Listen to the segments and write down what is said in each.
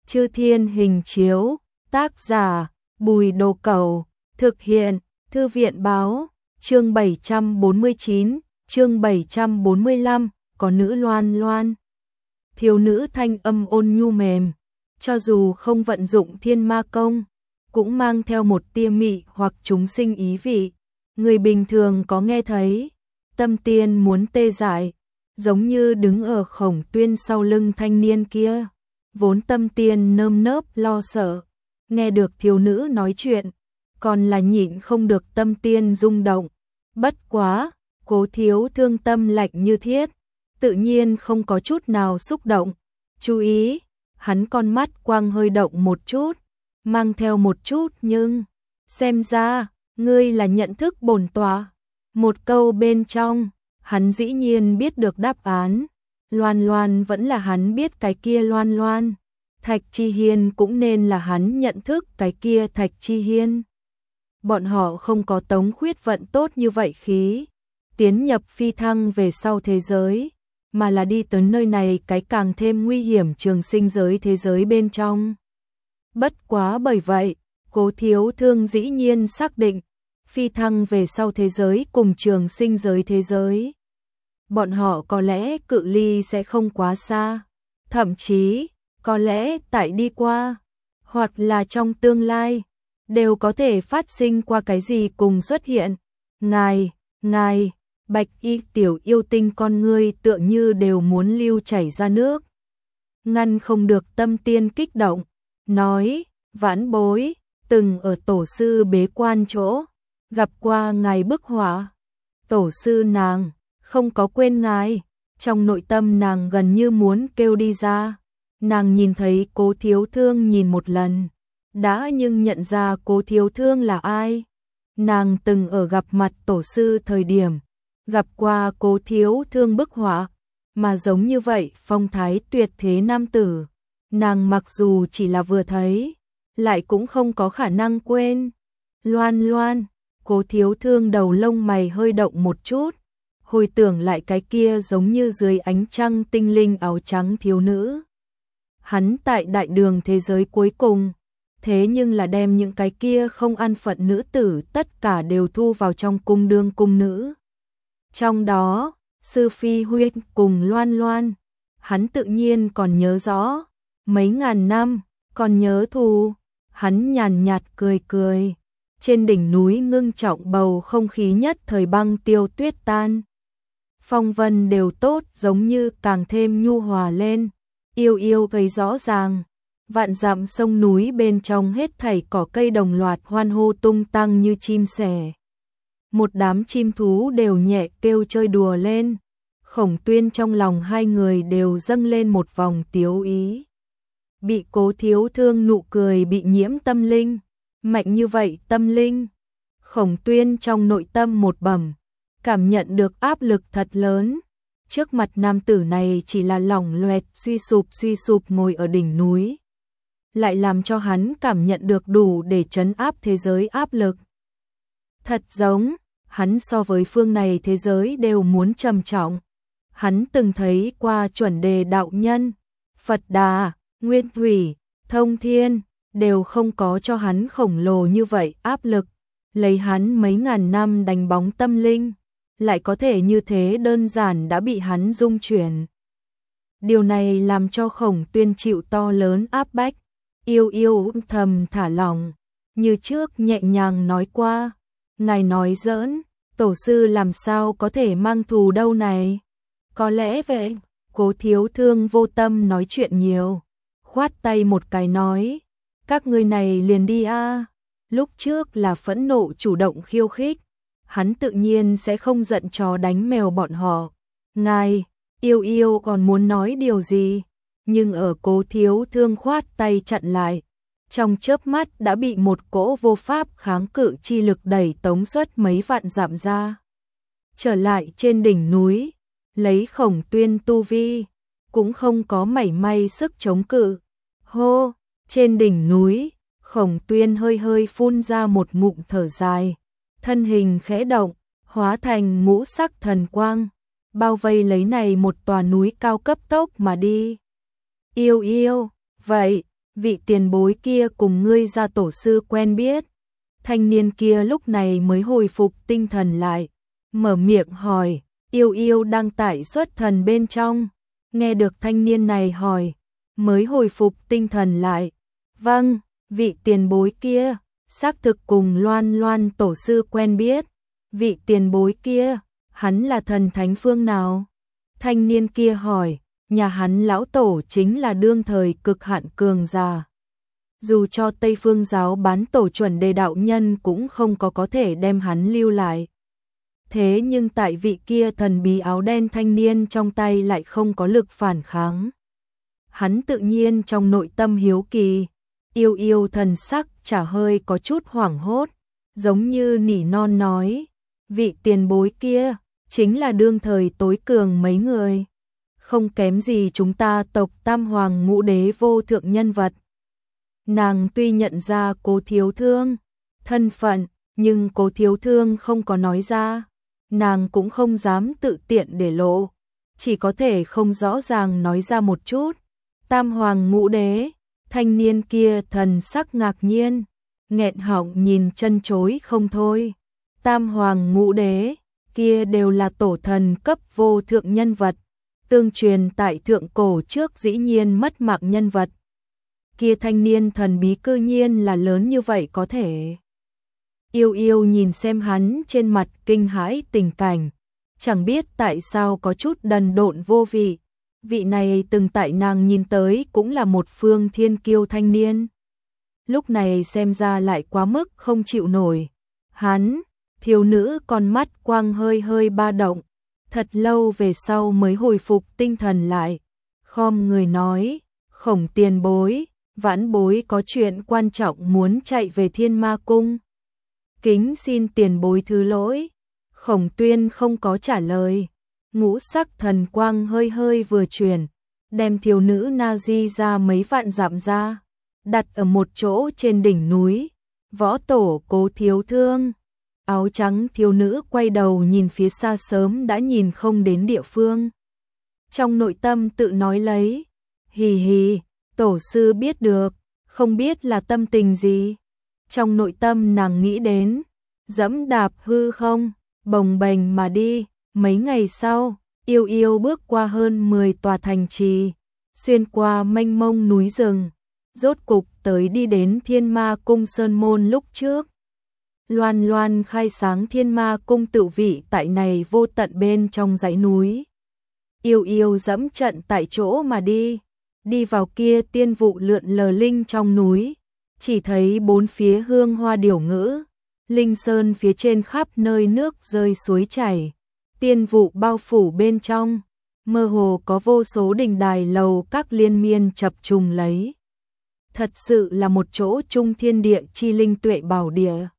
Chư Thiên Hình Chiếu, tác giả Bùi Đồ Cẩu, thực hiện Thư viện Báo, chương 749, chương 745, có nữ Loan Loan. Thiếu nữ thanh âm ôn nhu mềm, cho dù không vận dụng thiên ma công, cũng mang theo một tia mị hoặc chúng sinh ý vị. Người bình thường có nghe thấy, tâm tiên muốn tê dại, giống như đứng ở Khổng Tuyên sau lưng thanh niên kia. Vốn tâm tiên nơm nớp lo sợ, nghe được thiếu nữ nói chuyện, còn là nhịn không được tâm tiên rung động. Bất quá, Cố Thiếu Thương tâm lạnh như thiết, tự nhiên không có chút nào xúc động. Chú ý, hắn con mắt quang hơi động một chút, mang theo một chút nhưng, xem ra, ngươi là nhận thức bổn tọa. Một câu bên trong, hắn dĩ nhiên biết được đáp án. Loan Loan vẫn là hắn biết cái kia Loan Loan. Thạch Chi Hiên cũng nên là hắn nhận thức cái kia Thạch Chi Hiên. Bọn họ không có Tống Khuyết vận tốt như vậy khí, tiến nhập phi thăng về sau thế giới, mà là đi tới nơi này cái càng thêm nguy hiểm trường sinh giới thế giới bên trong. Bất quá bởi vậy, Cố Thiếu Thương dĩ nhiên xác định, phi thăng về sau thế giới cùng trường sinh giới thế giới. Bọn họ có lẽ cự ly sẽ không quá xa, thậm chí, có lẽ tại đi qua, hoặc là trong tương lai, đều có thể phát sinh qua cái gì cùng xuất hiện. Ngài, Bạch Y tiểu yêu tinh con ngươi tựa như đều muốn lưu chảy ra nước. Ngăn không được tâm tiên kích động, nói, vãn bối, từng ở tổ sư bế quan chỗ, gặp qua ngài bức họa. Tổ sư nàng, không có quên ngài, trong nội tâm nàng gần như muốn kêu đi ra. Nàng nhìn thấy Cố Thiếu Thương nhìn một lần, đã nhưng nhận ra Cố Thiếu Thương là ai. Nàng từng ở gặp mặt tổ sư thời điểm, gặp qua Cố Thiếu Thương bức họa, mà giống như vậy phong thái tuyệt thế nam tử. Nàng mặc dù chỉ là vừa thấy, lại cũng không có khả năng quên. Loan Loan, Cố Thiếu Thương đầu lông mày hơi động một chút, hồi tưởng lại cái kia giống như dưới ánh trăng tinh linh áo trắng thiếu nữ. Hắn tại đại đường thế giới cuối cùng, thế nhưng là đem những cái kia không an phận nữ tử tất cả đều thu vào trong cung đương cung nữ. Trong đó, Sư Phi Huyết cùng Loan Loan, hắn tự nhiên còn nhớ rõ, mấy ngàn năm, còn nhớ thù. Hắn nhàn nhạt cười cười, trên đỉnh núi ngưng trọng bầu không khí nhất thời băng tiêu tuyết tan. Phong vân đều tốt giống như càng thêm nhu hòa lên, yêu thấy rõ ràng. Vạn dặm sông núi bên trong hết thảy cỏ cây đồng loạt hoan hô tung tăng như chim sẻ. Một đám chim thú đều nhẹ kêu chơi đùa lên. Khổng Tuyên trong lòng hai người đều dâng lên một vòng tiếu ý. Bị Cố Thiếu Thương nụ cười bị nhiễm tâm linh, mạnh như vậy tâm linh. Khổng Tuyên trong nội tâm một bầm, cảm nhận được áp lực thật lớn. Trước mặt nam tử này chỉ là lỏng loẹt suy sụp ngồi ở đỉnh núi, lại làm cho hắn cảm nhận được đủ để trấn áp thế giới áp lực. Thật giống, hắn so với phương này thế giới đều muốn trầm trọng. Hắn từng thấy qua chuẩn đề đạo nhân, Phật Đà, Nguyên Thủy, Thông Thiên, đều không có cho hắn khổng lồ như vậy áp lực. Lấy hắn mấy ngàn năm đánh bóng tâm linh, lại có thể như thế đơn giản đã bị hắn dung chuyển. Điều này làm cho Khổng Tuyên chịu to lớn áp bách, yêu thầm thả lỏng, như trước nhẹ nhàng nói qua, ngài nói giỡn, tổ sư làm sao có thể mang thù đâu này. Có lẽ vậy, Cố Thiếu Thương vô tâm nói chuyện nhiều, khoát tay một cái nói, các ngươi này liền đi a. Lúc trước là phẫn nộ chủ động khiêu khích, hắn tự nhiên sẽ không giận chó đánh mèo bọn họ. Ngài, yêu còn muốn nói điều gì, nhưng ở Cố Thiếu Thương khoát tay chặn lại, trong chớp mắt đã bị một cỗ vô pháp kháng cự chi lực đẩy tống xuất mấy vạn dặm ra. Trở lại trên đỉnh núi, lấy Khổng Tuyên tu vi, cũng không có mảy may sức chống cự. Hô, trên đỉnh núi, Khổng Tuyên hơi phun ra một ngụm thở dài, thân hình khẽ động, hóa thành ngũ sắc thần quang, bao vây lấy này một tòa núi cao cấp tốc mà đi. Yêu, vậy, vị tiền bối kia cùng ngươi gia tổ sư quen biết. Thanh niên kia lúc này mới hồi phục tinh thần lại, mở miệng hỏi, Yêu Yêu đang tại xuất thần bên trong. Nghe được thanh niên này hỏi, mới hồi phục tinh thần lại. Vâng, vị tiền bối kia, xác thực cùng Loan Loan tổ sư quen biết. Vị tiền bối kia, hắn là thần thánh phương nào? Thanh niên kia hỏi, nhà hắn lão tổ chính là đương thời cực hạn cường giả. Dù cho Tây Phương giáo bán tổ chuẩn đề đạo nhân cũng không có thể đem hắn lưu lại. Thế nhưng tại vị kia thần bí áo đen thanh niên trong tay lại không có lực phản kháng. Hắn tự nhiên trong nội tâm hiếu kỳ, Yêu Yêu thần sắc chả hơi có chút hoảng hốt, giống như nỉ non nói, vị tiền bối kia, chính là đương thời tối cường mấy người. Không kém gì chúng ta tộc Tam Hoàng Ngũ Đế vô thượng nhân vật. Nàng tuy nhận ra Cố Thiếu Thương thân phận, nhưng Cố Thiếu Thương không có nói ra. Nàng cũng không dám tự tiện để lộ, chỉ có thể không rõ ràng nói ra một chút. Tam Hoàng Ngũ Đế, thanh niên kia thần sắc ngạc nhiên, nghẹn họng nhìn chân chối không thôi. Tam Hoàng Ngũ Đế, kia đều là tổ thần cấp vô thượng nhân vật, tương truyền tại thượng cổ trước dĩ nhiên mất mạng nhân vật. Kia thanh niên thần bí cư nhiên là lớn như vậy có thể. Yêu Yêu nhìn xem hắn trên mặt kinh hãi tình cảnh, chẳng biết tại sao có chút đần độn vô vị. Vị này từng tại nàng nhìn tới cũng là một phương thiên kiêu thanh niên. Lúc này xem ra lại quá mức không chịu nổi. Hắn, thiếu nữ con mắt quang hơi hơi ba động, thật lâu về sau mới hồi phục tinh thần lại. Khom người nói, Khổng tiền bối, vãn bối có chuyện quan trọng muốn chạy về Thiên Ma Cung. Kính xin tiền bối thứ lỗi. Khổng Tuyên không có trả lời. Ngũ sắc thần quang hơi hơi vừa chuyển, đem thiếu nữ Na-di ra mấy vạn dặm ra, đặt ở một chỗ trên đỉnh núi. Võ tổ Cố Thiếu Thương. Áo trắng thiếu nữ quay đầu nhìn phía xa sớm đã nhìn không đến địa phương. Trong nội tâm tự nói lấy, hì hì, tổ sư biết được, không biết là tâm tình gì. Trong nội tâm nàng nghĩ đến, dẫm đạp hư không, bồng bềnh mà đi. Mấy ngày sau, Yêu Yêu bước qua hơn 10 tòa thành trì, xuyên qua mênh mông núi rừng, rốt cục tới đi đến Thiên Ma Cung Sơn Môn lúc trước. Loan Loan khai sáng Thiên Ma Cung tự vị tại này vô tận bên trong dãy núi. Yêu Yêu dẫm trận tại chỗ mà đi vào kia tiên vụ lượn lờ linh trong núi, chỉ thấy bốn phía hương hoa điểu ngữ, linh sơn phía trên khắp nơi nước rơi suối chảy, tiên vụ bao phủ bên trong, mơ hồ có vô số đình đài lầu các liên miên chập trùng lấy. Thật sự là một chỗ trung thiên địa chi linh tuệ bảo địa.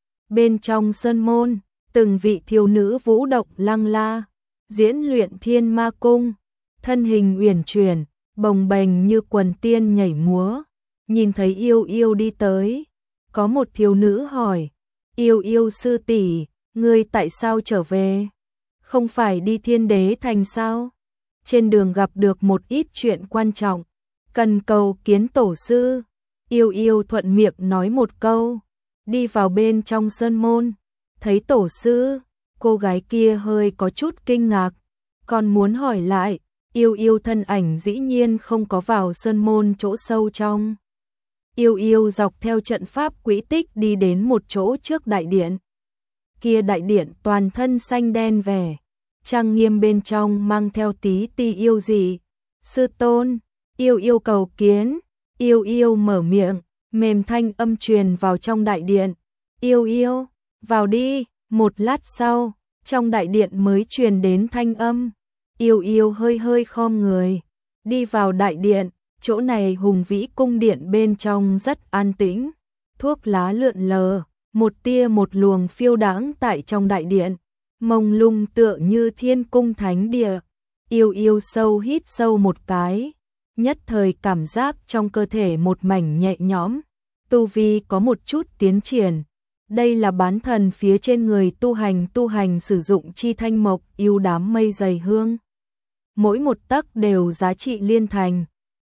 Bên trong sơn môn, từng vị thiếu nữ vũ động lăng la, diễn luyện Thiên Ma Cung, thân hình uyển chuyển, bồng bềnh như quần tiên nhảy múa. Nhìn thấy Yêu Yêu đi tới, có một thiếu nữ hỏi, Yêu Yêu sư tỷ, ngươi tại sao trở về? Không phải đi Thiên Đế Thành sao? Trên đường gặp được một ít chuyện quan trọng, cần cầu kiến tổ sư. Yêu Yêu thuận miệng nói một câu, đi vào bên trong sơn môn, thấy tổ sư. Cô gái kia hơi có chút kinh ngạc, còn muốn hỏi lại, Yêu Yêu thân ảnh dĩ nhiên không có vào sơn môn chỗ sâu trong. Yêu Yêu dọc theo trận pháp quỹ tích đi đến một chỗ trước đại điện. Kia đại điện toàn thân xanh đen vẻ, trang nghiêm bên trong mang theo tí ti yêu dị. Sư tôn, Yêu Yêu cầu kiến. Yêu Yêu mở miệng, mềm thanh âm truyền vào trong đại điện. Yêu Yêu, vào đi. Một lát sau, trong đại điện mới truyền đến thanh âm. Yêu Yêu hơi hơi khom người, đi vào đại điện. Chỗ này hùng vĩ cung điện bên trong rất an tĩnh, thuốc lá lượn lờ, một tia một luồng phiêu đãng tại trong đại điện, mông lung tựa như thiên cung thánh địa. Yêu Yêu sâu hít sâu một cái, nhất thời cảm giác trong cơ thể một mảnh nhẹ nhõm, tu vi có một chút tiến triển. Đây là bán thần phía trên người tu hành sử dụng chi thanh mộc yêu đám mây dày hương. Mỗi một tấc đều giá trị liên thành.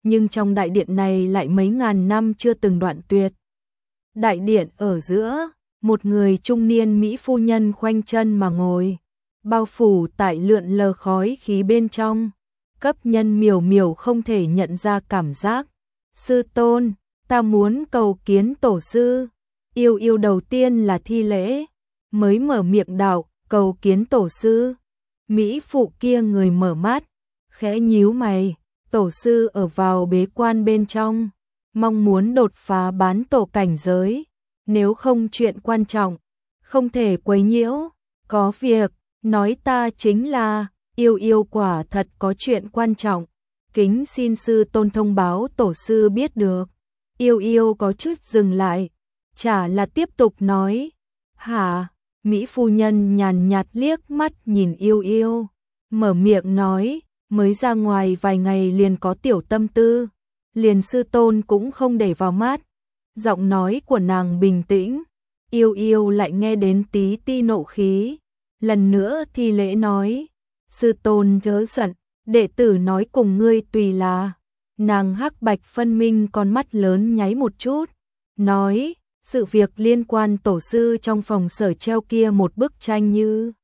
nhưng trong đại điện này lại mấy ngàn năm chưa từng đoạn tuyệt. Đại điện ở giữa, một người trung niên mỹ phu nhân khoanh chân mà ngồi, bao phủ tại lượn lờ khói khí bên trong, cấp nhân miểu miểu không thể nhận ra cảm giác. Sư tôn, ta muốn cầu kiến tổ sư. Yêu yêu đầu tiên là thi lễ, mới mở miệng đạo, cầu kiến tổ sư. Mỹ phụ kia người mở mắt, khẽ nhíu mày, tổ sư ở vào bế quan bên trong, mong muốn đột phá bán tổ cảnh giới, nếu không chuyện quan trọng, không thể quấy nhiễu, có việc, nói ta chính là, yêu yêu quả thật có chuyện quan trọng, kính xin sư tôn thông báo tổ sư biết được. Yêu yêu có chút dừng lại, chả là tiếp tục nói, hả? Mỹ phu nhân nhàn nhạt liếc mắt nhìn yêu yêu, mở miệng nói, mới ra ngoài vài ngày liền có tiểu tâm tư, liền sư tôn cũng không để vào mắt. Giọng nói của nàng bình tĩnh, yêu yêu lại nghe đến tí ti nộ khí, lần nữa thi lễ nói, sư tôn chớ giận, đệ tử nói cùng ngươi tùy là. Nàng hắc bạch phân minh con mắt lớn nháy một chút, nói, sự việc liên quan tổ sư trong phòng sở treo kia một bức tranh như.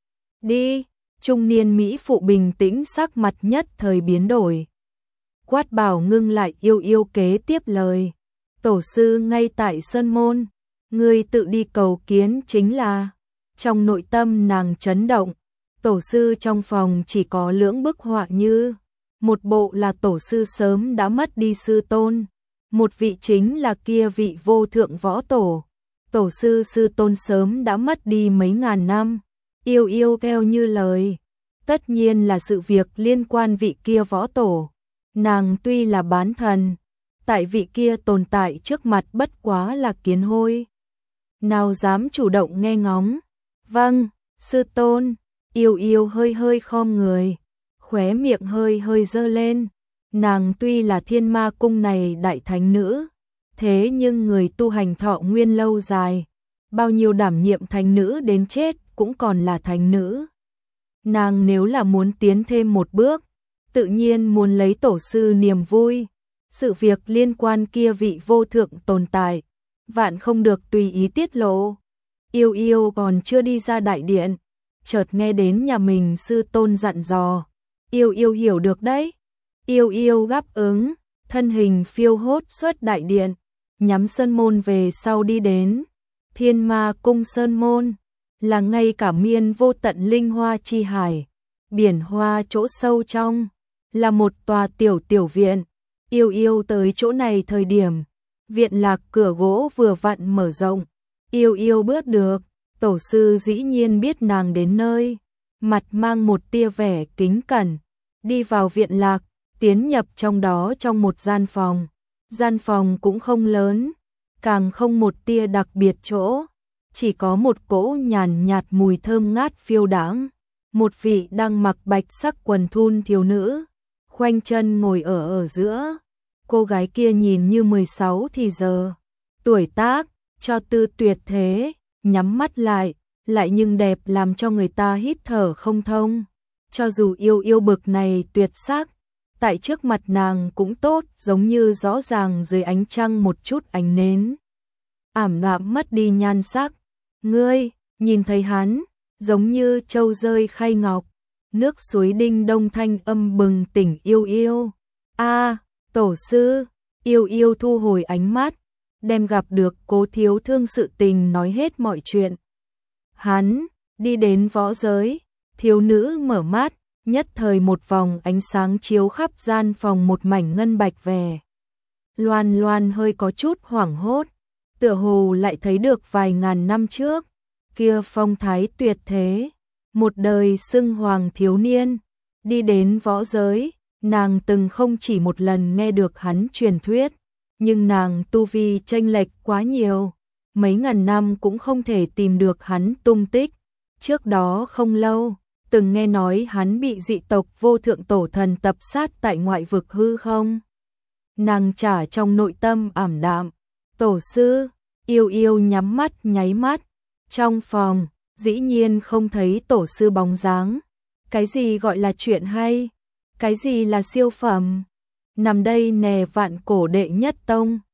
Đi, trung niên Mỹ phụ bình tĩnh sắc mặt nhất thời biến đổi. Quát bảo ngưng lại yêu yêu kế tiếp lời. Tổ sư ngay tại Sơn Môn, ngươi tự đi cầu kiến chính là. Trong nội tâm nàng chấn động, tổ sư trong phòng chỉ có lưỡng bức họa như. Một bộ là tổ sư sớm đã mất đi sư tôn, một vị chính là kia vị vô thượng võ tổ. Tổ sư sư tôn sớm đã mất đi mấy ngàn năm, yêu yêu theo như lời. Tất nhiên là sự việc liên quan vị kia võ tổ. Nàng tuy là bán thần, tại vị kia tồn tại trước mặt bất quá là kiến hôi. Nào dám chủ động nghe ngóng. Vâng, sư tôn, yêu yêu hơi hơi khom người, khóe miệng hơi hơi dơ lên. Nàng tuy là Thiên Ma cung này đại thánh nữ, thế nhưng người tu hành thọ nguyên lâu dài, bao nhiêu đảm nhiệm thánh nữ đến chết cũng còn là thánh nữ. Nàng nếu là muốn tiến thêm một bước, tự nhiên muốn lấy tổ sư niềm vui. Sự việc liên quan kia vị vô thượng tồn tại, vạn không được tùy ý tiết lộ. Yêu yêu còn chưa đi ra đại điện, chợt nghe đến nhà mình sư tôn dặn dò. Yêu yêu hiểu được đấy. Yêu yêu đáp ứng, thân hình phiêu hốt xuất đại điện, nhắm Sơn Môn về sau đi đến. Thiên Ma cung Sơn Môn là ngay cả miên vô tận linh hoa chi hải, biển hoa chỗ sâu trong, là một tòa tiểu viện. Yêu yêu tới chỗ này thời điểm, viện lạc cửa gỗ vừa vặn mở rộng. Yêu yêu bước được, tổ sư dĩ nhiên biết nàng đến nơi, mặt mang một tia vẻ kính cẩn, đi vào viện lạc, tiến nhập trong đó trong một gian phòng. Gian phòng cũng không lớn, càng không một tia đặc biệt chỗ, chỉ có một cỗ nhàn nhạt mùi thơm ngát phiêu đãng. Một vị đang mặc bạch sắc quần thun thiếu nữ, khoanh chân ngồi ở giữa. Cô gái kia nhìn như 16 thì giờ, tuổi tác, cho tư tuyệt thế, nhắm mắt lại nhưng đẹp làm cho người ta hít thở không thông. Cho dù yêu yêu bực này tuyệt sắc, tại trước mặt nàng cũng tốt, giống như rõ ràng dưới ánh trăng một chút ánh nến, ảm đạm mất đi nhan sắc. Ngươi, nhìn thấy hắn, giống như châu rơi khay ngọc, nước suối đinh đông thanh âm bừng tỉnh yêu yêu. A, tổ sư, yêu yêu thu hồi ánh mắt, đem gặp được Cố Thiếu Thương sự tình nói hết mọi chuyện. Hắn, đi đến võ giới, thiếu nữ mở mắt, nhất thời một vòng ánh sáng chiếu khắp gian phòng một mảnh ngân bạch vẻ. Loan Loan hơi có chút hoảng hốt, tựa hồ lại thấy được vài ngàn năm trước, kia phong thái tuyệt thế, một đời xưng hoàng thiếu niên, đi đến võ giới, nàng từng không chỉ một lần nghe được hắn truyền thuyết, nhưng nàng tu vi chênh lệch quá nhiều, mấy ngàn năm cũng không thể tìm được hắn tung tích. Trước đó không lâu, từng nghe nói hắn bị dị tộc vô thượng tổ thần tập sát tại ngoại vực hư không. Nàng chả trong nội tâm ảm đạm, tổ sư, yêu yêu nhắm mắt nháy mắt, trong phòng, dĩ nhiên không thấy tổ sư bóng dáng. Cái gì gọi là chuyện hay? Cái gì là siêu phẩm? nằm đây nè Vạn Cổ đệ nhất tông.